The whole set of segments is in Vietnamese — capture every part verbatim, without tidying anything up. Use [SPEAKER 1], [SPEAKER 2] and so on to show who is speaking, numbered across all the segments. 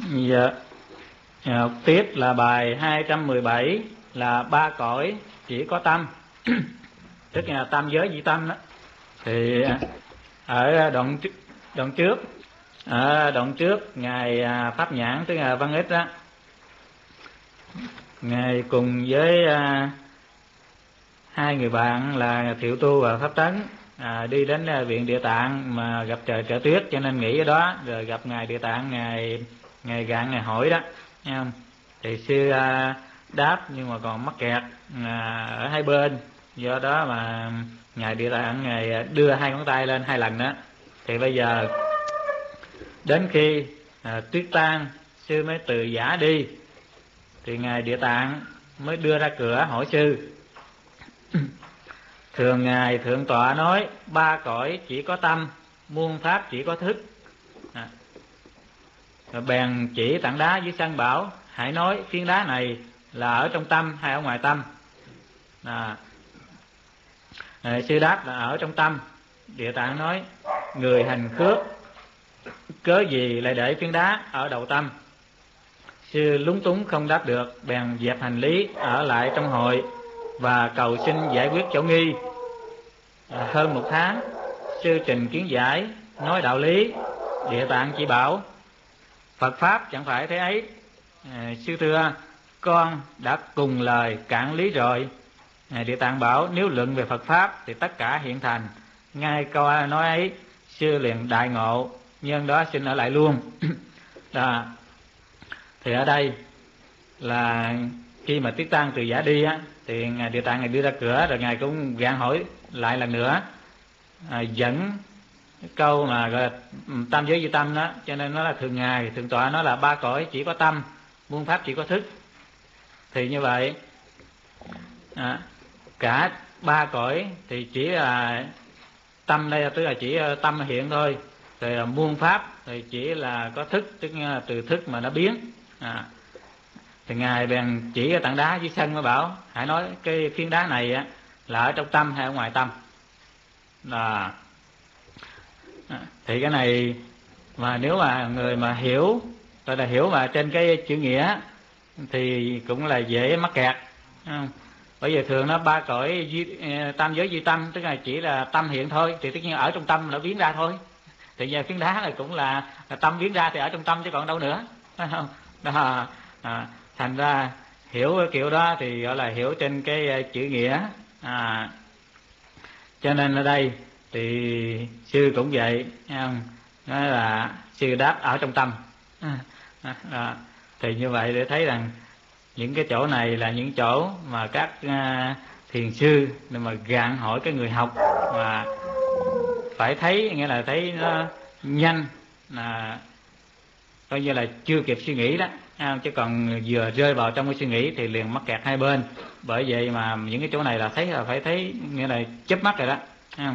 [SPEAKER 1] Dạ. Học tiếp là bài hai trăm mười bảy là ba cõi chỉ có tâm. Tức là tam giới di tâm đó. Thì ở đoạn đoạn trước ở đoạn trước ngài Pháp Nhãn, tức là Văn Ích đó, ngài cùng với à, hai người bạn là Thiệu Tu và Pháp Tấn à, đi đến viện Địa Tạng mà gặp trời trở tuyết, cho nên nghỉ ở đó. Rồi gặp ngài Địa Tạng, ngài ngài gạn ngài hỏi đó, nghe không? Thì sư à, đáp nhưng mà còn mắc kẹt à, ở hai bên. Do đó mà ngài Địa Tạng ngài đưa hai ngón tay lên hai lần đó. Thì bây giờ đến khi à, tuyết tan, sư mới từ giả đi, thì ngài Địa Tạng mới đưa ra cửa hỏi sư. Thường ngài thượng tọa nói ba cõi chỉ có tâm, muôn pháp chỉ có thức. À. Rồi bèn chỉ tảng đá dưới sân bảo hãy nói phiến đá này là ở trong tâm hay ở ngoài tâm. À. À, sư đáp là ở trong tâm. Địa Tạng nói người hành cướp cớ gì lại để phiến đá ở đầu tâm. Sư lúng túng không đáp được, bèn dẹp hành lý ở lại trong hội và cầu xin giải quyết chỗ nghi. À, hơn một tháng sư trình kiến giải, nói đạo lý. Địa Tạng chỉ bảo Phật pháp chẳng phải thế ấy. À, sư thưa con đã cùng lời cạn lý rồi. À, Địa Tạng bảo nếu luận về Phật pháp thì tất cả hiện thành. Ngay câu nói ấy sư liền đại ngộ, nhân đó xin ở lại luôn. Đó. Thì ở đây là khi mà Tiết Tăng từ giả đi á, thì ngài Địa Tạng ngài đưa ra cửa, rồi ngài cũng gạn hỏi lại lần nữa, à, dẫn cái câu mà gọi là tam giới di tâm đó. Cho nên nó là thường ngài thượng tọa nói là ba cõi chỉ có tâm, muôn pháp chỉ có thức. Thì như vậy à, cả ba cõi thì chỉ là tâm, đây tức là chỉ tâm hiện thôi. Rồi muôn pháp thì chỉ là có thức, tức là từ thức mà nó biến. À. Thì ngài bèn chỉ cái tảng đá dưới sân mới bảo hãy nói cái phiến đá này á là ở trong tâm hay ở ngoài tâm. Là à, thì cái này mà nếu mà người mà hiểu, gọi là hiểu mà trên cái chữ nghĩa thì cũng là dễ mắc kẹt. Không? Bởi vì thường nó ba cõi duy, tam giới duy tâm, tức là chỉ là tâm hiện thôi, thì tất nhiên ở trong tâm nó biến ra thôi. Thì giờ phiến đá này cũng là, là tâm biến ra thì ở trong tâm chứ còn đâu nữa. Phải không? Đó, à, thành ra hiểu cái kiểu đó thì gọi là hiểu trên cái chữ nghĩa. À, cho nên ở đây thì sư cũng vậy, không? Nói là sư đáp ở trong tâm. À, à, à, thì như vậy để thấy rằng những cái chỗ này là những chỗ mà các uh, thiền sư mà gạn hỏi cái người học mà phải thấy, nghĩa là thấy nó nhanh, là coi như là chưa kịp suy nghĩ đó, chứ còn vừa rơi vào trong cái suy nghĩ thì liền mắc kẹt hai bên. Bởi vậy mà những cái chỗ này là thấy là phải thấy, nghĩa là chớp mắt rồi đó.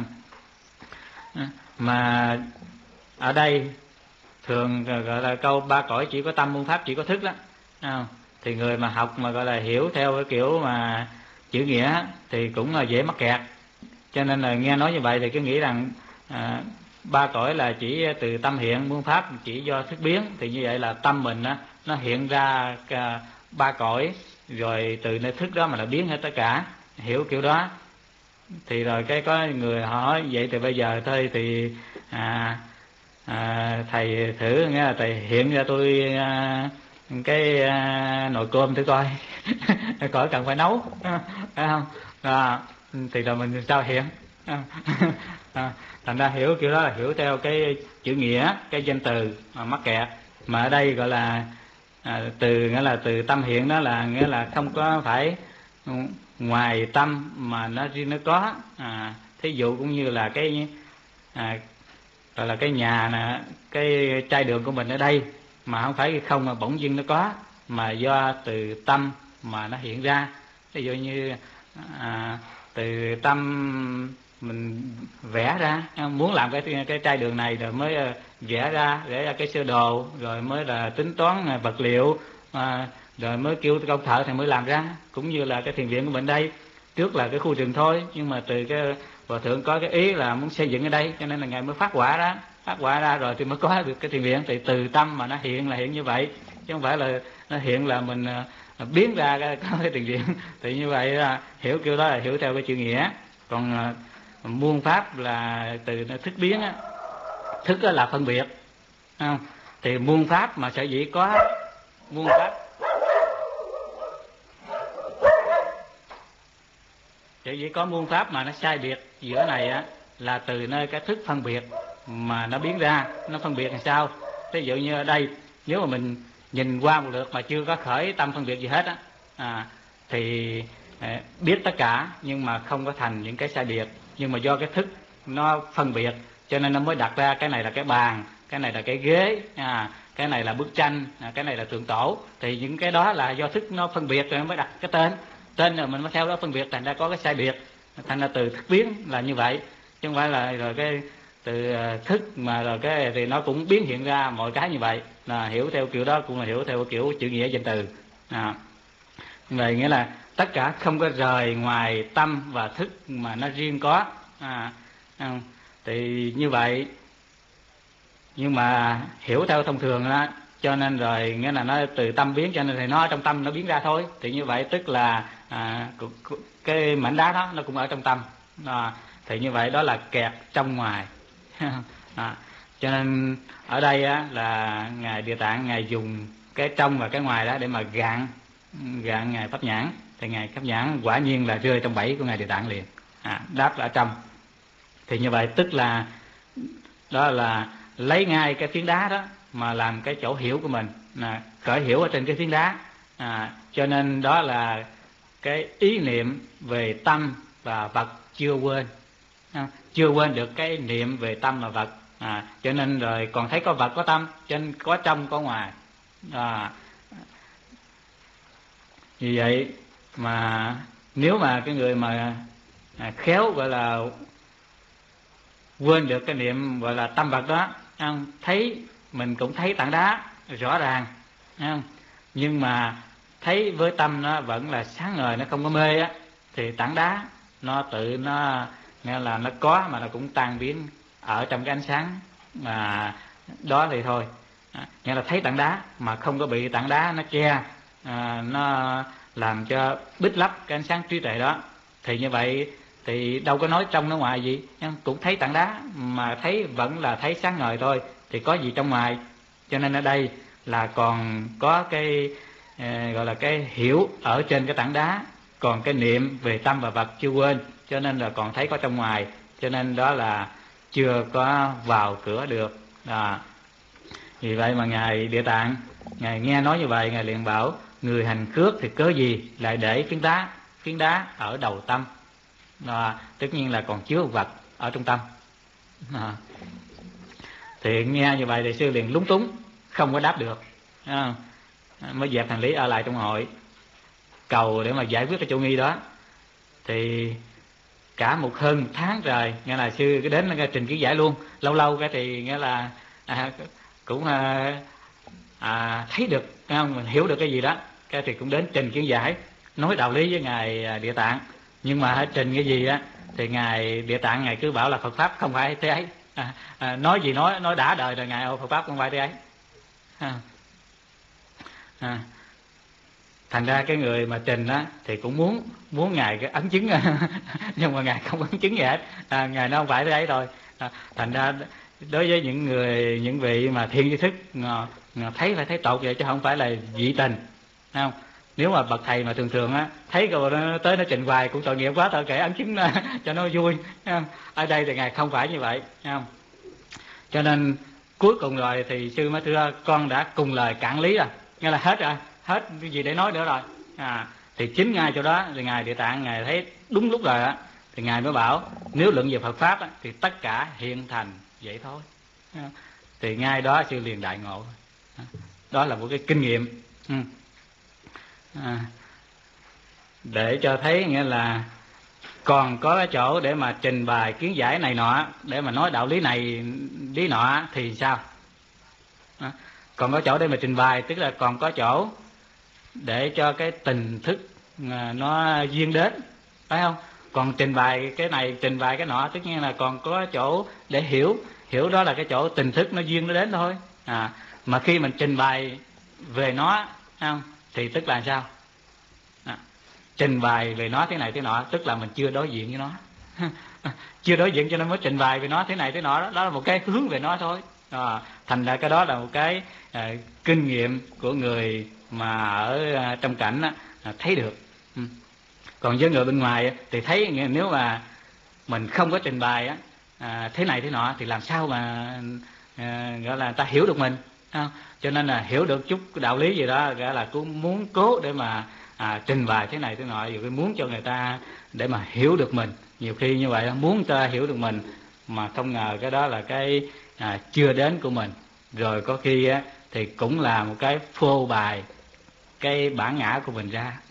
[SPEAKER 1] Mà ở đây thường gọi là câu ba cõi chỉ có tâm, muôn pháp chỉ có thức đó. Thì người mà học mà gọi là hiểu theo cái kiểu mà chữ nghĩa thì cũng là dễ mắc kẹt. Cho nên là nghe nói như vậy thì cứ nghĩ rằng à, ba cõi là chỉ từ tâm hiện, muôn pháp chỉ do thức biến. Thì như vậy là tâm mình á, nó hiện ra cả ba cõi, rồi từ nơi thức đó mà là biến hết tất cả. Hiểu kiểu đó thì rồi cái có người hỏi vậy thì bây giờ thôi thì à, à, thầy thử, nghe là thầy hiện ra tôi à, cái à, nồi cơm thử coi. Coi cần phải nấu, phải không? À, thì rồi mình sao hiện? À, thành ra hiểu kiểu đó là hiểu theo cái chữ nghĩa, cái danh từ mà mắc kẹt. Mà ở đây gọi là à, từ nghĩa là từ tâm hiện, đó là nghĩa là không có phải ngoài tâm mà nó riêng nó có. À, thí dụ cũng như là cái à, gọi là cái nhà nè, cái chai đường của mình ở đây mà không phải không mà bỗng dưng nó có, mà do từ tâm mà nó hiện ra. Ví dụ như à, từ tâm mình vẽ ra, muốn làm cái cái chai đường này rồi mới vẽ ra, vẽ ra cái sơ đồ, rồi mới là tính toán vật liệu, à, rồi mới kêu công thợ thì mới làm ra. Cũng như là cái thiền viện của mình đây, trước là cái khu rừng thôi, nhưng mà từ cái hòa thượng có cái ý là muốn xây dựng ở đây, cho nên là ngài mới phát quả đó. phát họa ra rồi thì mới có được cái thiền viện. Thì từ tâm mà nó hiện là hiện như vậy, chứ không phải là nó hiện là mình biến ra cái, cái thiền viện. Thì như vậy là hiểu kiểu đó là hiểu theo cái chữ nghĩa. Còn muôn pháp là từ nó thức biến á, thức đó là phân biệt, không? Thì muôn pháp mà sở dĩ có muôn pháp, sở dĩ có muôn pháp mà nó sai biệt giữa này á, là từ nơi cái thức phân biệt mà nó biến ra. Nó phân biệt làm sao? Ví dụ như ở đây, nếu mà mình nhìn qua một lượt mà chưa có khởi tâm phân biệt gì hết á, à, thì à, biết tất cả nhưng mà không có thành những cái sai biệt. Nhưng mà do cái thức nó phân biệt cho nên nó mới đặt ra cái này là cái bàn, cái này là cái ghế, à, cái này là bức tranh, à, cái này là tượng tổ. Thì những cái đó là do thức nó phân biệt rồi nó mới đặt cái tên. Tên rồi mình mới theo đó phân biệt, thành ra có cái sai biệt. Thành ra từ thức biến là như vậy, chứ không phải là rồi cái từ thức mà rồi cái thì nó cũng biến hiện ra mọi cái như vậy. Là hiểu theo kiểu đó cũng là hiểu theo kiểu chữ nghĩa danh từ. À, vậy nghĩa là tất cả không có rời ngoài tâm và thức mà nó riêng có. À, thì như vậy, nhưng mà hiểu theo thông thường đó, cho nên rồi nghĩa là nó từ tâm biến, cho nên thì nó ở trong tâm nó biến ra thôi. Thì như vậy tức là à, cái mảnh đá đó nó cũng ở trong tâm. À, thì như vậy đó là kẹt trong ngoài. À, cho nên ở đây á, là ngài Địa Tạng ngài dùng cái trong và cái ngoài đó để mà gạn gạn ngài Pháp Nhãn. Thì ngài Pháp Nhãn quả nhiên là rơi trong bẫy của ngài Địa Tạng liền. À, đáp là ở trong. Thì như vậy tức là đó là lấy ngay cái phiến đá đó mà làm cái chỗ hiểu của mình, là khởi hiểu ở trên cái phiến đá. À, cho nên đó là cái ý niệm về tâm và vật chưa quên, chưa quên được cái niệm về tâm và vật. À, cho nên rồi còn thấy có vật có tâm, cho nên có trong có ngoài. À, vì vậy mà nếu mà cái người mà à, khéo gọi là quên được cái niệm gọi là tâm vật đó, không? Thấy mình cũng thấy tảng đá rõ ràng, không? Nhưng mà thấy với tâm nó vẫn là sáng ngời, nó không có mê á, thì tảng đá nó tự nó nghĩa là nó có mà nó cũng tan biến ở trong cái ánh sáng mà đó thì thôi. À, nghĩa là thấy tảng đá mà không có bị tảng đá nó che, à, nó làm cho bít lấp cái ánh sáng trí tuệ đó. Thì như vậy thì đâu có nói trong nó ngoài gì, nhưng cũng thấy tảng đá mà thấy vẫn là thấy sáng ngời thôi, thì có gì trong ngoài. Cho nên ở đây là còn có cái eh, gọi là cái hiểu ở trên cái tảng đá, còn cái niệm về tâm và vật chưa quên, cho nên là còn thấy có trong ngoài, cho nên đó là chưa có vào cửa được. À, vì vậy mà ngài Địa Tạng ngài nghe nói như vậy, ngài liền bảo người hành khước thì cớ gì lại để phiến đá phiến đá ở đầu tâm. À, tất nhiên là còn chứa vật ở trong tâm. À, thì nghe như vậy thì sư liền lúng túng, không có đáp được. À, mới dẹp hành lý ở lại trong hội cầu để mà giải quyết cái chỗ nghi đó. Thì cả một hơn một tháng trời nghe là sư cái đến cái trình kiến giải luôn. Lâu lâu cái thì nghĩa là à, cũng à, à, thấy được không, mình hiểu được cái gì đó, cái thì cũng đến trình kiến giải, nói đạo lý với ngài Địa Tạng. Nhưng mà trình cái gì á thì ngài Địa Tạng ngài cứ bảo là Phật pháp không phải thế ấy. À, à, nói gì nói nói đã đời rồi ngài ơi, Phật pháp không phải thế ấy. À, à, thành ra cái người mà trình á thì cũng muốn muốn ngài cái ấn chứng nhưng mà ngài không ấn chứng gì hết. À, ngài nó không phải thế ấy thôi. À, thành ra đối với những người những vị mà thiên tri thức thấy phải thấy tột vậy, chứ không phải là dị tình, không? Nếu mà bậc thầy mà thường thường á thấy rồi nó tới nó trình hoài cũng tội nghiệp quá, thôi kể ấn chứng cho nó vui, không? Ở đây thì ngài không phải như vậy, không? Cho nên cuối cùng rồi thì sư mới thưa con đã cùng lời cạn lý rồi, nghĩa là hết rồi, hết cái gì để nói nữa rồi. À, thì chính ngay chỗ đó thì ngài Địa Tạng ngài thấy đúng lúc rồi á, thì ngài mới bảo nếu luận về Phật pháp á, thì tất cả hiện thành vậy thôi. Thì ngay đó sư liền đại ngộ. Đó là một cái kinh nghiệm. À, để cho thấy nghĩa là còn có cái chỗ để mà trình bày kiến giải này nọ, để mà nói đạo lý này lý nọ thì sao? À, còn có chỗ để mà trình bày, tức là còn có chỗ để cho cái tình thức nó duyên đến, phải không? Còn trình bày cái này trình bày cái nọ, tất nhiên là còn có chỗ để hiểu hiểu đó là cái chỗ tình thức nó duyên nó đến thôi. À, mà khi mình trình bày về nó không, thì tức là sao? À, trình bày về nó thế này thế nọ, tức là mình chưa đối diện với nó. Chưa đối diện cho nên mới trình bày về nó thế này thế nọ đó, đó là một cái hướng về nó thôi. À, thành ra cái đó là một cái à, kinh nghiệm của người mà ở à, trong cảnh á, à, thấy được. Ừ. Còn với người bên ngoài thì thấy nếu mà mình không có trình bày á, à, thế này thế nọ thì làm sao mà à, gọi là ta hiểu được mình, không? Cho nên là hiểu được chút đạo lý gì đó gọi là cũng muốn cố để mà à, trình bày thế này thế nọ, rồi muốn cho người ta để mà hiểu được mình. Nhiều khi như vậy muốn ta hiểu được mình mà không ngờ cái đó là cái à, chưa đến của mình, rồi có khi á, thì cũng là một cái phô bày cái bản ngã của mình ra.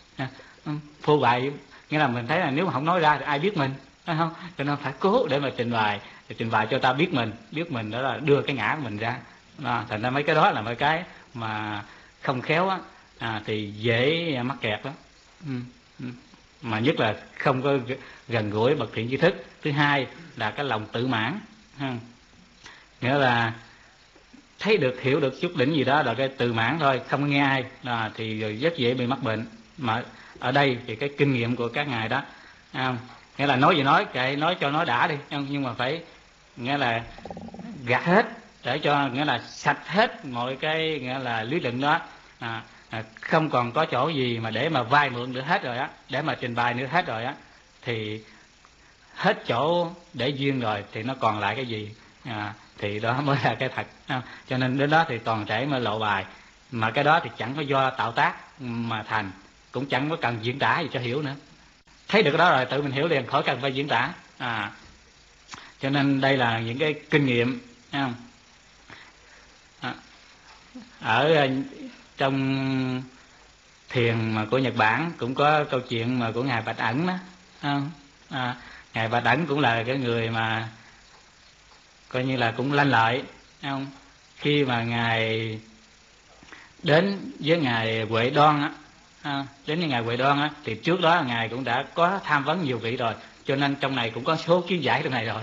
[SPEAKER 1] Phô bày nghĩa là mình thấy là nếu mà không nói ra thì ai biết mình, phải không? Cho nên phải cố để mà trình bày, thì trình bày cho ta biết mình, biết mình đó là đưa cái ngã của mình ra. Đó, thành ra mấy cái đó là mấy cái mà không khéo á, à, thì dễ mắc kẹt đó. Ừ, ừ. Mà nhất là không có gần gũi bậc thiện tri thức. Thứ hai là cái lòng tự mãn, không? Nghĩa là thấy được hiểu được chút đỉnh gì đó là cái tự mãn thôi, không nghe ai là thì rất dễ bị mắc bệnh. Mà ở đây thì cái kinh nghiệm của các ngài đó, không? Nghĩa là nói gì nói, kệ nói cho nó đã đi, không? Nhưng mà phải nghĩa là gạt hết để cho nghĩa là sạch hết mọi cái nghĩa là lý luận đó, à, à, không còn có chỗ gì mà để mà vay mượn nữa hết rồi á, để mà trình bày nữa hết rồi á, thì hết chỗ để duyên rồi thì nó còn lại cái gì, à, thì đó mới là cái thật. À, cho nên đến đó thì toàn thể mới lộ bài, mà cái đó thì chẳng có do tạo tác mà thành, cũng chẳng có cần diễn tả gì cho hiểu nữa. Thấy được cái đó rồi tự mình hiểu liền, khỏi cần phải diễn tả. À, cho nên đây là những cái kinh nghiệm, thấy không? À, ở trong thiền mà của Nhật Bản cũng có câu chuyện mà của ngài Bạch Ẩn đó, không? À, ngài Bạch Ẩn cũng là cái người mà coi như là cũng lanh lợi, không? Khi mà ngài đến với ngài Huệ Đoan á, à, đến với ngài Huệ Đoan á, thì trước đó ngài cũng đã có tham vấn nhiều vị rồi, cho nên trong này cũng có số kiến giải trong này rồi.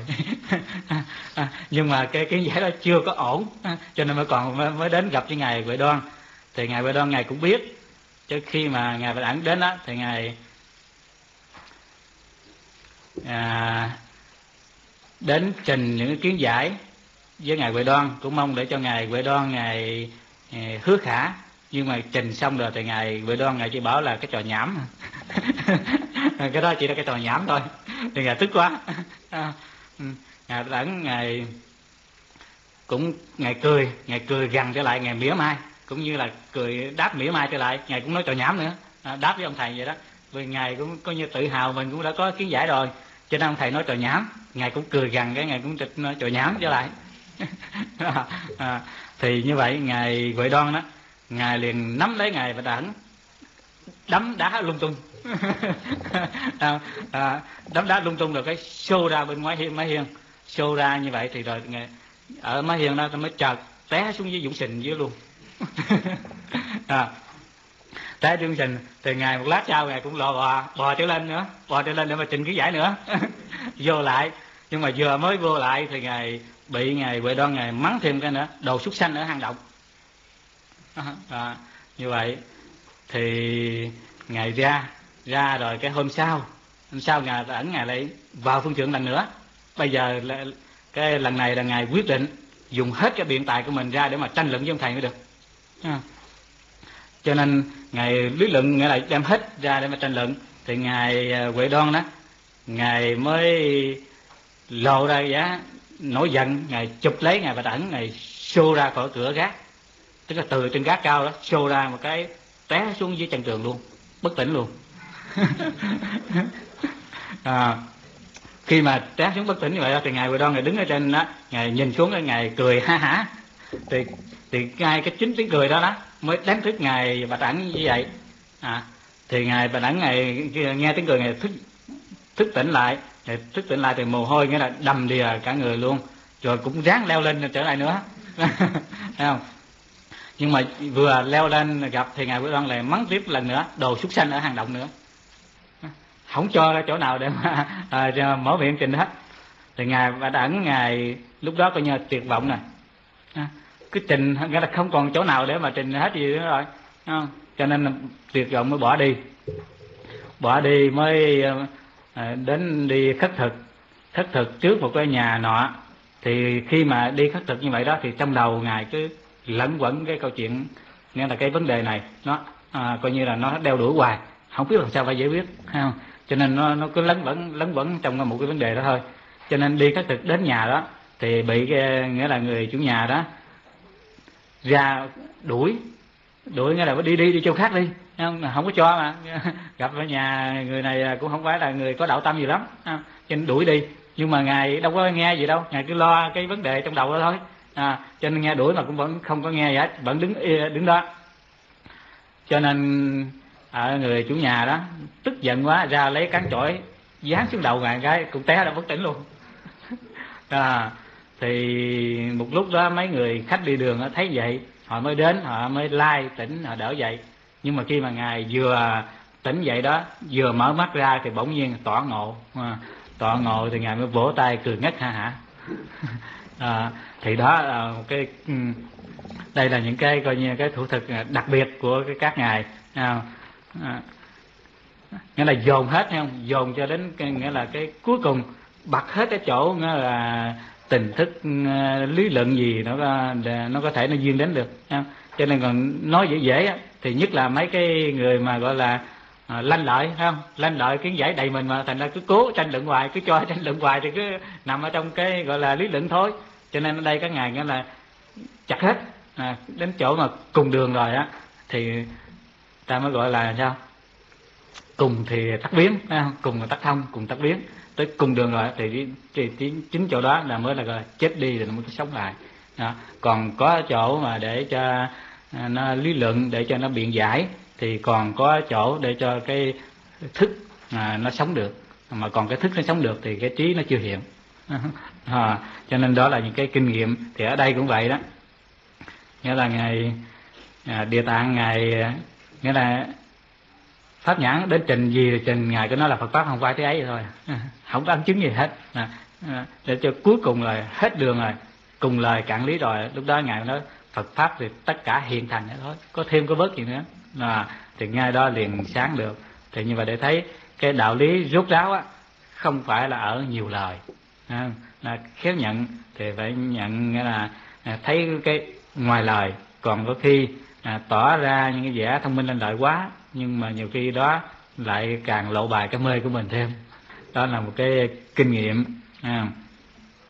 [SPEAKER 1] À, nhưng mà cái kiến giải đó chưa có ổn, à, cho nên mới còn mới, mới đến gặp với ngài Huệ Đoan. Thì ngài Huệ Đoan ngài cũng biết, chứ khi mà ngài Bạch Ẩn đến đó thì ngài à, đến trình những cái kiến giải với ngài Huệ Đoan, cũng mong để cho ngài Huệ Đoan ngài eh, hứa khả. Nhưng mà trình xong rồi thì ngài Huệ Đoan ngài chỉ bảo là cái trò nhảm. Cái đó chỉ là cái trò nhảm thôi. Thì ngài tức quá. À, ngài Bạch Ẩn ngài cũng ngài cười, ngài cười gằn trở lại, ngài mỉa mai, cũng như là cười đáp mỉa mai trở lại. Ngài cũng nói trò nhảm nữa, à, đáp với ông thầy vậy đó. Vì ngài cũng coi như tự hào mình cũng đã có kiến giải rồi, cho nên ông thầy nói trò nhảm, ngài cũng cười gằn cái ngài cũng trịch nói trò nhảm trở lại. À, thì như vậy ngài Huệ Đoan đó, ngài liền nắm lấy ngài Bạch Ẩn đấm đá lung tung. À, à, đấm đá lung tung rồi cái xô ra bên ngoài hiên, mái hiên xô ra như vậy thì rồi ngài, ở mái hiên đó mới chợt té xuống dưới dũng sình dưới luôn. À, té xuống sình thì ngài một lát sau ngài cũng lò bò bò trở lên nữa, bò trở lên để mà trình cái giải nữa. Vô lại, nhưng mà vừa mới vô lại thì ngài bị ngài Huệ Đoan ngài mắng thêm cái nữa, đồ súc sanh ở hang động. À, như vậy thì ngài ra ra rồi cái hôm sau hôm sau ngài ẩn ngài lại vào phương trượng lần nữa. Bây giờ là, cái lần này là ngài quyết định dùng hết cái biện tài của mình ra để mà tranh luận với ông thầy mới được. À, cho nên ngài lý luận nghĩa là đem hết ra để mà tranh luận. Thì ngài Huệ Đoan đó, ngài mới lộ ra giá nổi giận, ngài chụp lấy ngài Bạch Ẩn, ngài xô ra khỏi cửa gác, tức là từ trên gác cao đó xô ra một cái té xuống dưới chân tường luôn, bất tỉnh luôn. À, khi mà té xuống bất tỉnh như vậy đó, thì ngài Huệ Đoan ngài đứng ở trên đó, ngài nhìn xuống cái ngài cười ha hả. Thì thì ngay cái chính tiếng cười đó đó mới đánh thức ngài Bạch Ẩn như vậy. À, thì ngài Bạch Ẩn ngài nghe tiếng cười ngài thức thức tỉnh lại, ngài thức tỉnh lại thì mồ hôi nghĩa là đầm đìa cả người luôn, rồi cũng ráng leo lên trở lại nữa. Thấy không? Nhưng mà vừa leo lên gặp thì ngài Huệ Đoan lại mắng tiếp lần nữa, đồ súc sanh ở hang động nữa, không cho ra chỗ nào để mà à, mở miệng trình hết. Thì ngài Ba Đẳng ngài lúc đó coi như tuyệt vọng này, cứ trình nghĩa là không còn chỗ nào để mà trình hết gì nữa rồi, không? Cho nên là tuyệt vọng mới bỏ đi, bỏ đi mới đến đi khất thực. Khất thực trước một cái nhà nọ. Thì khi mà đi khất thực như vậy đó thì trong đầu ngài cứ lẫn quẩn cái câu chuyện, nghĩa là cái vấn đề này nó à, coi như là nó đeo đuổi hoài, không biết làm sao phải giải quyết, không? Cho nên nó nó cứ lẫn quẩn lẫn quẩn trong một cái vấn đề đó thôi. Cho nên đi khất thực đến nhà đó thì bị cái, nghĩa là người chủ nhà đó ra đuổi, đuổi nghĩa là đi đi đi chỗ khác đi, không, không có cho mà gặp ở nhà người này cũng không phải là người có đạo tâm gì lắm, không? Cho nên đuổi đi. Nhưng mà ngài đâu có nghe gì đâu, ngài cứ lo cái vấn đề trong đầu đó thôi, à, cho nên nghe đuổi mà cũng vẫn không có nghe gì hết, vẫn đứng đứng đó. Cho nên à, người chủ nhà đó tức giận quá ra lấy cán chổi giáng xuống đầu ngài cái cũng té ra bất tỉnh luôn. À, thì một lúc đó mấy người khách đi đường thấy vậy họ mới đến, họ mới lai tỉnh, họ đỡ dậy. Nhưng mà khi mà ngài vừa tỉnh dậy đó, vừa mở mắt ra thì bỗng nhiên tỏ ngộ, à, tỏ ngộ thì ngài mới vỗ tay cười ngất ha hả. À, thì đó là một cái, đây là những cái coi như cái thủ thuật đặc biệt của cái các ngài, à, à, nghĩa là dồn hết, thấy không, dồn cho đến cái, nghĩa là cái cuối cùng bật hết cái chỗ nghĩa là tình thức lý luận gì nó có, nó có thể nó duyên đến được, không? Cho nên còn nói dễ dễ thì nhất là mấy cái người mà gọi là à, lanh lợi, không, lanh lợi kiến giải đầy mình mà thành ra cứ cố tranh luận hoài, cứ cho tranh luận hoài thì cứ nằm ở trong cái gọi là lý luận thôi. Cho nên ở đây các ngài nghĩa là chặt hết, à, đến chỗ mà cùng đường rồi á thì ta mới gọi là sao, cùng thì tắt biến, cùng là tắt thông, cùng tắt biến, tới cùng đường rồi thì, thì, thì chính chỗ đó là mới là gọi là chết đi rồi nó mới sống lại. Đó. Còn có chỗ mà để cho nó lý luận, để cho nó biện giải, thì còn có chỗ để cho cái thức à, nó sống được. Mà còn cái thức nó sống được thì cái trí nó chưa hiện. À, cho nên đó là những cái kinh nghiệm. Thì ở đây cũng vậy đó, nghĩa là ngài à, Địa Tạng ngài nghĩa là pháp nhãn đến trình gì thì trình, ngài cứ nói là Phật pháp không phải thế ấy thôi, không có ấn chứng gì hết, à, à, để cho cuối cùng là hết đường rồi, cùng lời cạn lý rồi, lúc đó ngài nói Phật pháp thì tất cả hiện thành hết thôi, có thêm có bớt gì nữa, à, thì ngay đó liền sáng được. Thì như vậy để thấy cái đạo lý rốt ráo á không phải là ở nhiều lời, à, là khéo nhận thì phải nhận, nghĩa là à, thấy cái ngoài lời, còn có khi à, tỏ ra những cái vẻ thông minh lên lợi quá, nhưng mà nhiều khi đó lại càng lộ bài cái mê của mình thêm. Đó là một cái kinh nghiệm, à.